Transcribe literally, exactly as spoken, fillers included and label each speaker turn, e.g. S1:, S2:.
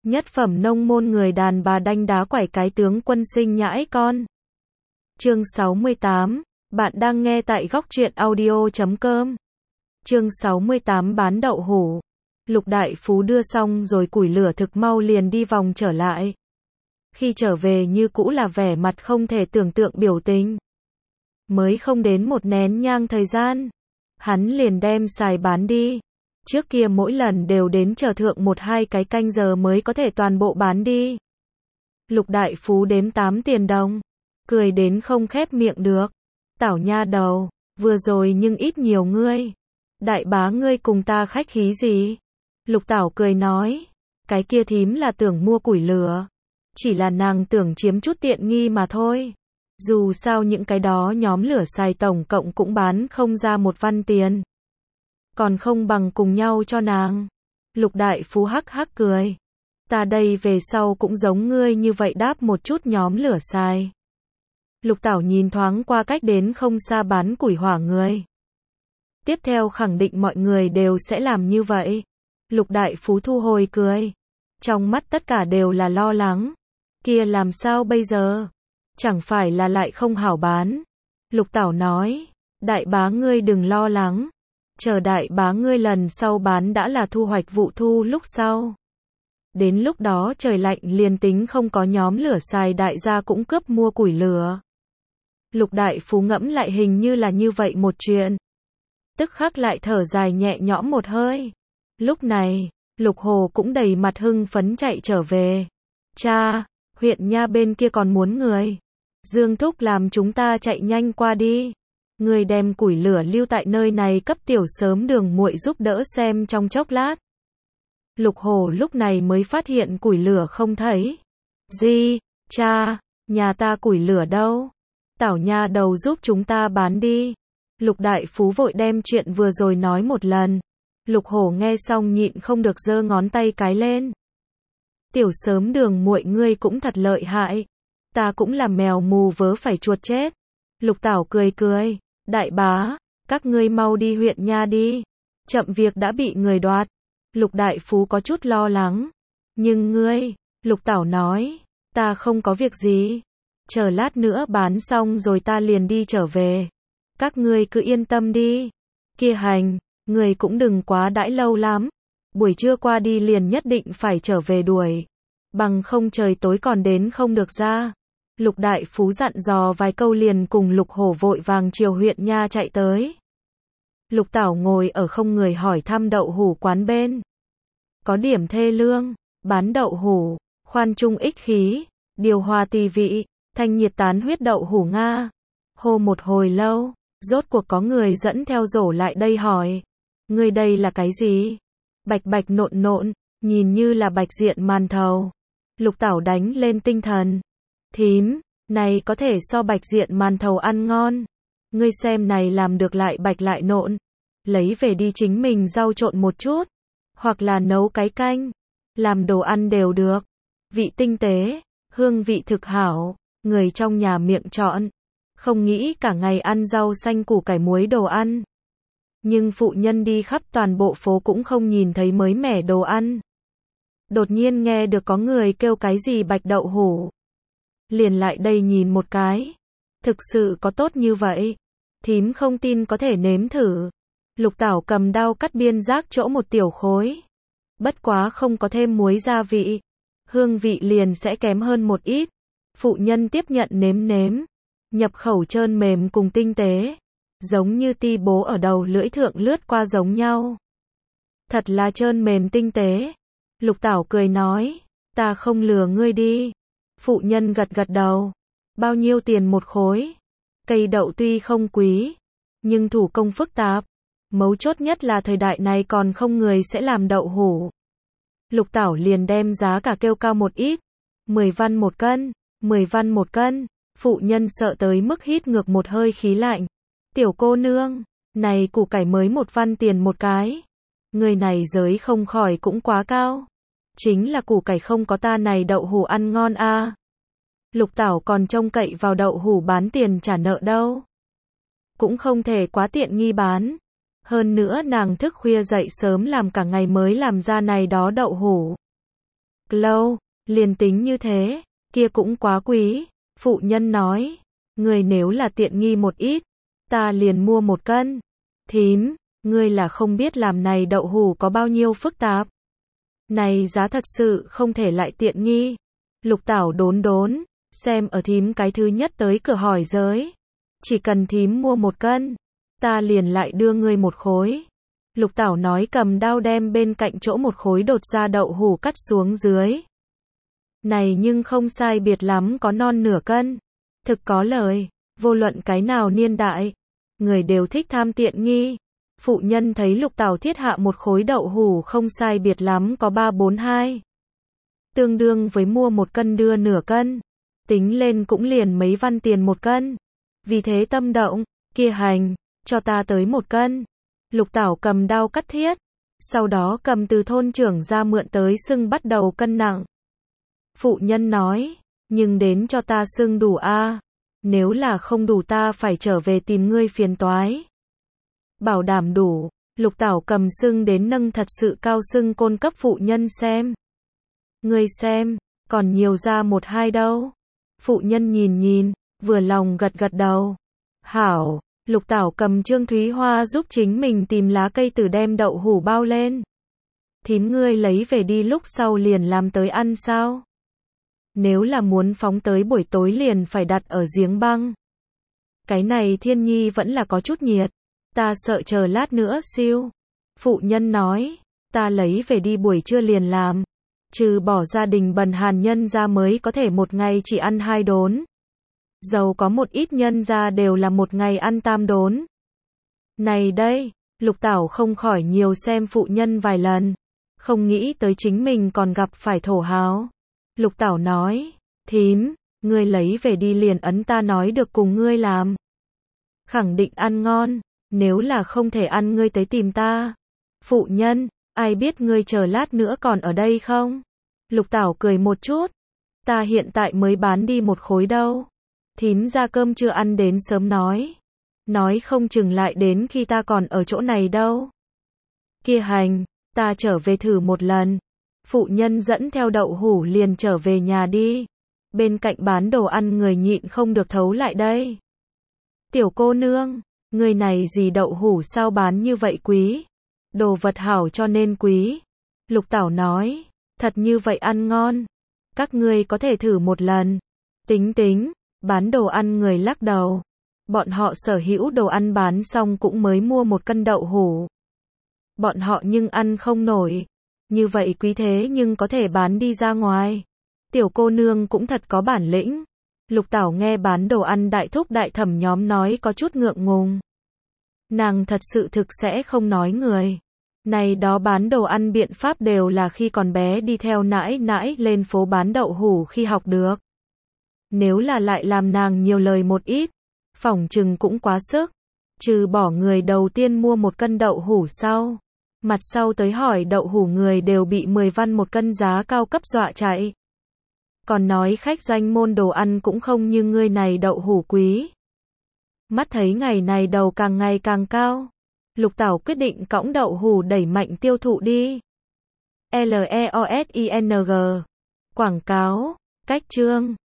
S1: Nhất phẩm nông môn người đàn bà đanh đá quẩy cái tướng quân sinh nhãi con. Chương sáu mươi tám, bạn đang nghe tại góc truyện audio chấm com. Chương sáu mươi tám bán đậu hũ. Lục đại phú đưa xong rồi củi lửa thực mau liền đi vòng trở lại. Khi trở về như cũ là vẻ mặt không thể tưởng tượng biểu tình. Mới không đến một nén nhang thời gian, hắn liền đem xài bán đi. Trước kia mỗi lần đều đến chờ thượng một hai cái canh giờ mới có thể toàn bộ bán đi. Lục đại phú đếm tám tiền đồng, cười đến không khép miệng được. Tảo nha đầu, vừa rồi nhưng ít nhiều ngươi. Đại bá ngươi cùng ta khách khí gì? Lục Tảo cười nói, cái kia thím là tưởng mua củi lửa. Chỉ là nàng tưởng chiếm chút tiện nghi mà thôi. Dù sao những cái đó nhóm lửa xài tổng cộng cũng bán không ra một văn tiền. Còn không bằng cùng nhau cho nàng. Lục đại phú hắc hắc cười. Ta đây về sau cũng giống ngươi như vậy đáp một chút nhóm lửa xài. Lục Tảo nhìn thoáng qua cách đến không xa bán củi hỏa người. Tiếp theo khẳng định mọi người đều sẽ làm như vậy. Lục đại phú thu hồi cười. Trong mắt tất cả đều là lo lắng. Kia làm sao bây giờ? Chẳng phải là lại không hảo bán. Lục Tảo nói, đại bá ngươi đừng lo lắng. Chờ đại bá ngươi lần sau bán đã là thu hoạch vụ thu lúc sau. Đến lúc đó trời lạnh liền tính không có nhóm lửa xài đại gia cũng cướp mua củi lửa. Lục đại phú ngẫm lại hình như là như vậy một chuyện. Tức khắc lại thở dài nhẹ nhõm một hơi. Lúc này, Lục Hồ cũng đầy mặt hưng phấn chạy trở về. Cha, huyện nha bên kia còn muốn người. Dương Thúc làm chúng ta chạy nhanh qua đi. Người đem củi lửa lưu tại nơi này cấp tiểu sớm đường muội giúp đỡ xem trong chốc lát. Lục Hồ lúc này mới phát hiện củi lửa không thấy. Gì, cha, nhà ta củi lửa đâu? Tảo nha đầu giúp chúng ta bán đi. Lục đại phú vội đem chuyện vừa rồi nói một lần. Lục Hổ nghe xong nhịn không được giơ ngón tay cái lên. Tiểu sớm đường muội ngươi cũng thật lợi hại. Ta cũng là mèo mù vớ phải chuột chết. Lục Tảo cười cười. Đại bá, các ngươi mau đi huyện nha đi. Chậm việc đã bị người đoạt. Lục đại phú có chút lo lắng. Nhưng ngươi, Lục Tảo nói, ta không có việc gì. Chờ lát nữa bán xong rồi ta liền đi trở về. Các ngươi cứ yên tâm đi. Kia hành, người cũng đừng quá đãi lâu lắm. Buổi trưa qua đi liền nhất định phải trở về đuổi. Bằng không trời tối còn đến không được ra. Lục đại phú dặn dò vài câu liền cùng Lục Hổ vội vàng chiều huyện nha chạy tới. Lục Tảo ngồi ở không người hỏi thăm đậu hũ quán bên. Có điểm thê lương, bán đậu hũ, khoan trung ích khí, điều hòa tỳ vị, thanh nhiệt tán huyết đậu hũ Nga. Hô một hồi lâu, rốt cuộc có người dẫn theo rổ lại đây hỏi. Người đây là cái gì? Bạch bạch nộn nộn, nhìn như là bạch diện màn thầu. Lục Tảo đánh lên tinh thần. Thím, này có thể so bạch diện màn thầu ăn ngon. Ngươi xem này làm được lại bạch lại nộn. Lấy về đi chính mình rau trộn một chút. Hoặc là nấu cái canh. Làm đồ ăn đều được. Vị tinh tế, hương vị thực hảo. Người trong nhà miệng chọn. Không nghĩ cả ngày ăn rau xanh củ cải muối đồ ăn. Nhưng phụ nhân đi khắp toàn bộ phố cũng không nhìn thấy mới mẻ đồ ăn. Đột nhiên nghe được có người kêu cái gì bạch đậu hũ. Liền lại đây nhìn một cái. Thực sự có tốt như vậy. Thím không tin có thể nếm thử. Lục Tảo cầm đao cắt biên giác chỗ một tiểu khối. Bất quá không có thêm muối gia vị. Hương vị liền sẽ kém hơn một ít. Phụ nhân tiếp nhận nếm nếm. Nhập khẩu trơn mềm cùng tinh tế. Giống như ti bố ở đầu lưỡi thượng lướt qua giống nhau. Thật là trơn mềm tinh tế. Lục Tảo cười nói. Ta không lừa ngươi đi. Phụ nhân gật gật đầu. Bao nhiêu tiền một khối? Cây đậu tuy không quý. Nhưng thủ công phức tạp. Mấu chốt nhất là thời đại này còn không người sẽ làm đậu hũ. Lục Tảo liền đem giá cả kêu cao một ít. mười văn một cân. mười văn một cân. Phụ nhân sợ tới mức hít ngược một hơi khí lạnh. Tiểu cô nương, này củ cải mới một văn tiền một cái. Người này giới không khỏi cũng quá cao. Chính là củ cải không có ta này đậu hũ ăn ngon a. À. Lục Tảo còn trông cậy vào đậu hũ bán tiền trả nợ đâu. Cũng không thể quá tiện nghi bán. Hơn nữa nàng thức khuya dậy sớm làm cả ngày mới làm ra này đó đậu hũ. lâu, liền tính như thế, kia cũng quá quý. Phụ nhân nói, người nếu là tiện nghi một ít, ta liền mua một cân. Thím, ngươi là không biết làm này đậu hủ có bao nhiêu phức tạp. Này giá thật sự không thể lại tiện nghi. Lục Tảo đốn đốn, xem ở thím cái thứ nhất tới cửa hỏi giới. Chỉ cần thím mua một cân, ta liền lại đưa ngươi một khối. Lục Tảo nói cầm đao đem bên cạnh chỗ một khối đột ra đậu hủ cắt xuống dưới. Này nhưng không sai biệt lắm có non nửa cân. Thực có lời, vô luận cái nào niên đại, người đều thích tham tiện nghi. Phụ nhân thấy Lục Tảo thiết hạ một khối đậu hủ không sai biệt lắm có ba bốn hai. Tương đương với mua một cân đưa nửa cân. Tính lên cũng liền mấy văn tiền một cân. Vì thế tâm động, kia hành, cho ta tới một cân. Lục Tảo cầm đao cắt thiết. Sau đó cầm từ thôn trưởng ra mượn tới xưng bắt đầu cân nặng. Phụ nhân nói, nhưng đến cho ta xưng đủ a, nếu là không đủ ta phải trở về tìm ngươi phiền toái. Bảo đảm đủ, Lục Tảo cầm xưng đến nâng thật sự cao xưng côn cấp phụ nhân xem. Ngươi xem, còn nhiều ra một hai đâu. Phụ nhân nhìn nhìn, vừa lòng gật gật đầu. Hảo, Lục Tảo cầm Trương Thúy Hoa giúp chính mình tìm lá cây tử đem đậu hủ bao lên. Thím ngươi lấy về đi lúc sau liền làm tới ăn sao? Nếu là muốn phóng tới buổi tối liền phải đặt ở giếng băng. Cái này thiên nhi vẫn là có chút nhiệt. Ta sợ chờ lát nữa siêu. Phụ nhân nói, ta lấy về đi buổi trưa liền làm. Trừ bỏ gia đình bần hàn nhân ra mới có thể một ngày chỉ ăn hai đốn. Dầu có một ít nhân ra đều là một ngày ăn tam đốn. Này đây, Lục Tảo không khỏi nhiều xem phụ nhân vài lần. Không nghĩ tới chính mình còn gặp phải thổ hào. Lục Tảo nói, thím, ngươi lấy về đi liền ấn ta nói được cùng ngươi làm. Khẳng định ăn ngon, nếu là không thể ăn ngươi tới tìm ta. Phụ nhân, ai biết ngươi chờ lát nữa còn ở đây không? Lục Tảo cười một chút, ta hiện tại mới bán đi một khối đâu. Thím ra cơm chưa ăn đến sớm nói. Nói không chừng lại đến khi ta còn ở chỗ này đâu. Kia hành, ta trở về thử một lần. Phụ nhân dẫn theo đậu hủ liền trở về nhà đi. Bên cạnh bán đồ ăn người nhịn không được thấu lại đây. Tiểu cô nương, người này gì đậu hủ sao bán như vậy quý? Đồ vật hảo cho nên quý. Lục Tảo nói, thật như vậy ăn ngon. Các ngươi có thể thử một lần. Tính tính, bán đồ ăn người lắc đầu. Bọn họ sở hữu đồ ăn bán xong cũng mới mua một cân đậu hủ. Bọn họ nhưng ăn không nổi. Như vậy quý thế nhưng có thể bán đi ra ngoài. Tiểu cô nương cũng thật có bản lĩnh. Lục Tảo nghe bán đồ ăn đại thúc đại thẩm nhóm nói có chút ngượng ngùng. Nàng thật sự thực sẽ không nói người. Này đó bán đồ ăn biện pháp đều là khi còn bé đi theo nãi nãi lên phố bán đậu hủ khi học được. Nếu là lại làm nàng nhiều lời một ít, phỏng chừng cũng quá sức. Trừ bỏ người đầu tiên mua một cân đậu hủ sau. Mặt sau tới hỏi đậu hủ người đều bị mười văn một cân giá cao cấp dọa chạy. Còn nói khách doanh môn đồ ăn cũng không như ngươi này đậu hủ quý. Mắt thấy ngày này đầu càng ngày càng cao. Lục Tảo quyết định cõng đậu hủ đẩy mạnh tiêu thụ đi. L E O S I N G. Quảng cáo, cách chương.